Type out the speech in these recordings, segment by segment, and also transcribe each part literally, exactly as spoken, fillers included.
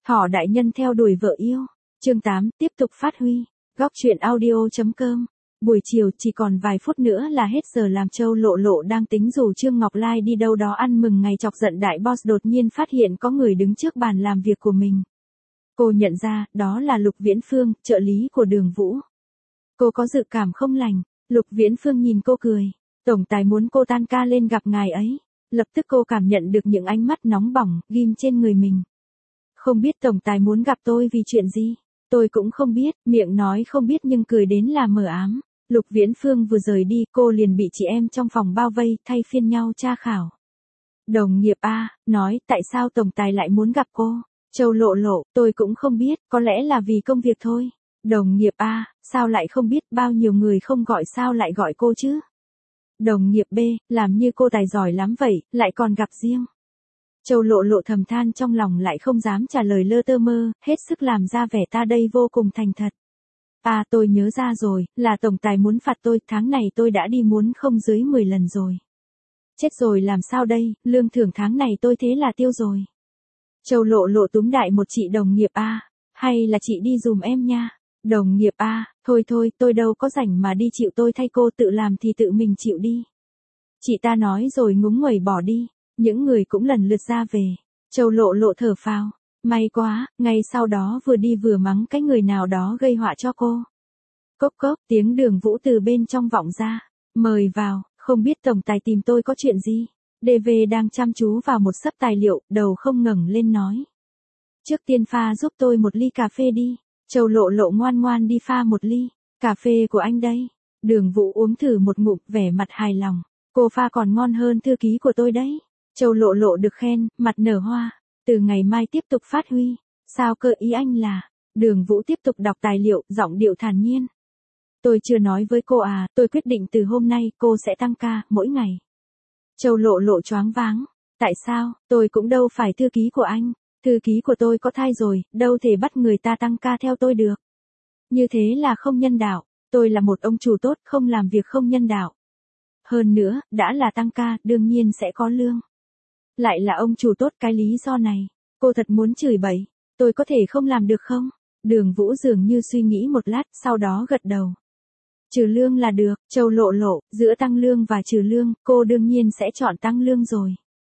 Thỏ đại nhân theo đuổi vợ yêu. Chương tám, tiếp tục phát huy. Góc truyện audio.com. Buổi chiều chỉ còn vài phút nữa là hết giờ làm. Châu Lộ Lộ đang tính rủ Trương Ngọc Lai đi đâu đó ăn mừng ngày chọc giận đại boss, đột nhiên phát hiện có người đứng trước bàn làm việc của mình. Cô nhận ra, đó là Lục Viễn Phương, trợ lý của Đường Vũ. Cô có dự cảm không lành. Lục Viễn Phương nhìn cô cười. Tổng tài muốn cô tan ca lên gặp ngài ấy. Lập tức cô cảm nhận được những ánh mắt nóng bỏng, ghim trên người mình. Không biết tổng tài muốn gặp tôi vì chuyện gì? Tôi cũng không biết, miệng nói không biết nhưng cười đến là mờ ám. Lục Viễn Phương vừa rời đi, cô liền bị chị em trong phòng bao vây, thay phiên nhau tra khảo. Đồng nghiệp A, nói, tại sao tổng tài lại muốn gặp cô? Châu Lộ Lộ, tôi cũng không biết, có lẽ là vì công việc thôi. Đồng nghiệp A, sao lại không biết, bao nhiêu người không gọi sao lại gọi cô chứ? Đồng nghiệp B, làm như cô tài giỏi lắm vậy, lại còn gặp riêng. Châu Lộ Lộ thầm than trong lòng, lại không dám trả lời lơ tơ mơ, hết sức làm ra vẻ ta đây vô cùng thành thật. À, tôi nhớ ra rồi, là tổng tài muốn phạt tôi, tháng này tôi đã đi muốn không dưới mười lần rồi. Chết rồi, làm sao đây, lương thưởng tháng này tôi thế là tiêu rồi. Châu Lộ Lộ túm đại một chị đồng nghiệp A, hay là chị đi dùm em nha. Đồng nghiệp A, thôi thôi, tôi đâu có rảnh mà đi chịu, tôi thay cô, tự làm thì tự mình chịu đi. Chị ta nói rồi ngúng nguẩy bỏ đi. Những người cũng lần lượt ra về. Châu Lộ Lộ thở phào. May quá, ngay sau đó vừa đi vừa mắng cái người nào đó gây họa cho cô. Cốc cốc, tiếng Đường Vũ từ bên trong vọng ra. Mời vào, không biết tổng tài tìm tôi có chuyện gì. đê vê đang chăm chú vào một xấp tài liệu, đầu không ngẩng lên nói. Trước tiên pha giúp tôi một ly cà phê đi. Châu Lộ Lộ ngoan ngoan đi pha một ly. Cà phê của anh đây. Đường Vũ uống thử một ngụm, vẻ mặt hài lòng. Cô pha còn ngon hơn thư ký của tôi đấy. Châu Lộ Lộ được khen, mặt nở hoa. Từ ngày mai tiếp tục phát huy. Sao cơ, ý anh là? Đường Vũ tiếp tục đọc tài liệu, giọng điệu thản nhiên. Tôi chưa nói với cô à, tôi quyết định từ hôm nay cô sẽ tăng ca, mỗi ngày. Châu Lộ Lộ choáng váng. Tại sao, tôi cũng đâu phải thư ký của anh. Thư ký của tôi có thai rồi, đâu thể bắt người ta tăng ca theo tôi được. Như thế là không nhân đạo. Tôi là một ông chủ tốt, không làm việc không nhân đạo. Hơn nữa, đã là tăng ca, đương nhiên sẽ có lương. Lại là ông chủ tốt, cái lý do này. Cô thật muốn chửi bậy. Tôi có thể không làm được không? Đường Vũ dường như suy nghĩ một lát, sau đó gật đầu. Trừ lương là được. Châu Lộ Lộ, giữa tăng lương và trừ lương, cô đương nhiên sẽ chọn tăng lương rồi.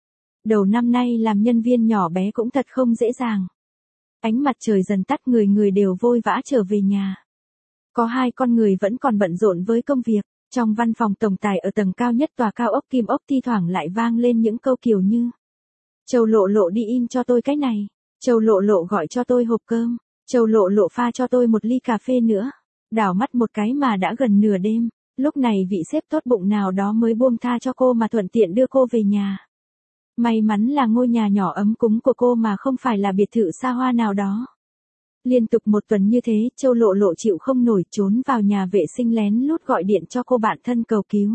Đầu năm nay làm nhân viên nhỏ bé cũng thật không dễ dàng. Ánh mặt trời dần tắt, người người đều vội vã trở về nhà. Có hai con người vẫn còn bận rộn với công việc. Trong văn phòng tổng tài ở tầng cao nhất tòa cao ốc kim ốc thi thoảng lại vang lên những câu kiểu như. Châu Lộ Lộ đi in cho tôi cái này. Châu Lộ Lộ gọi cho tôi hộp cơm. Châu Lộ Lộ pha cho tôi một ly cà phê nữa. Đảo mắt một cái mà đã gần nửa đêm. Lúc này vị sếp tốt bụng nào đó mới buông tha cho cô mà thuận tiện đưa cô về nhà. May mắn là ngôi nhà nhỏ ấm cúng của cô mà không phải là biệt thự xa hoa nào đó. Liên tục một tuần như thế, Châu Lộ Lộ chịu không nổi, trốn vào nhà vệ sinh lén lút gọi điện cho cô bạn thân cầu cứu.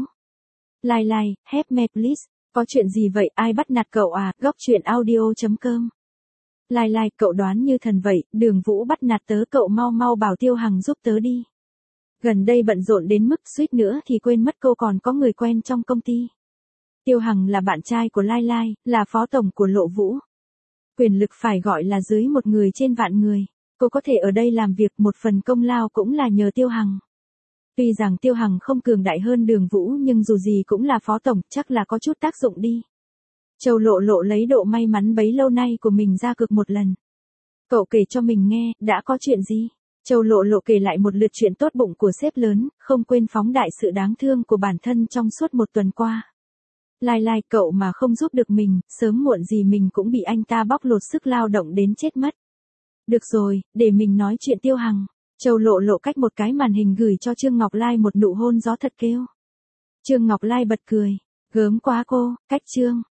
Lai Lai, help me please. Có chuyện gì vậy, ai bắt nạt cậu à? Góc truyện audio.com. Lai Lai, cậu đoán như thần vậy, Đường Vũ bắt nạt tớ, cậu mau mau bảo Tiêu Hằng giúp tớ đi. Gần đây bận rộn đến mức suýt nữa thì quên mất cô còn có người quen trong công ty. Tiêu Hằng là bạn trai của Lai Lai, là phó tổng của Lộ Vũ. Quyền lực phải gọi là dưới một người trên vạn người. Cô có thể ở đây làm việc, một phần công lao cũng là nhờ Tiêu Hằng. Tuy rằng Tiêu Hằng không cường đại hơn Đường Vũ nhưng dù gì cũng là phó tổng, chắc là có chút tác dụng đi. Châu Lộ Lộ lấy độ may mắn bấy lâu nay của mình ra cực một lần. Cậu kể cho mình nghe, đã có chuyện gì? Châu Lộ Lộ kể lại một lượt chuyện tốt bụng của sếp lớn, không quên phóng đại sự đáng thương của bản thân trong suốt một tuần qua. Lai Lai, cậu mà không giúp được mình, sớm muộn gì mình cũng bị anh ta bóc lột sức lao động đến chết mất. Được rồi, để mình nói chuyện Tiêu Hằng. Châu Lộ Lộ cách một cái màn hình gửi cho Trương Ngọc Lai một nụ hôn gió thật kêu. Trương Ngọc Lai bật cười. Gớm quá cô, cách Trương.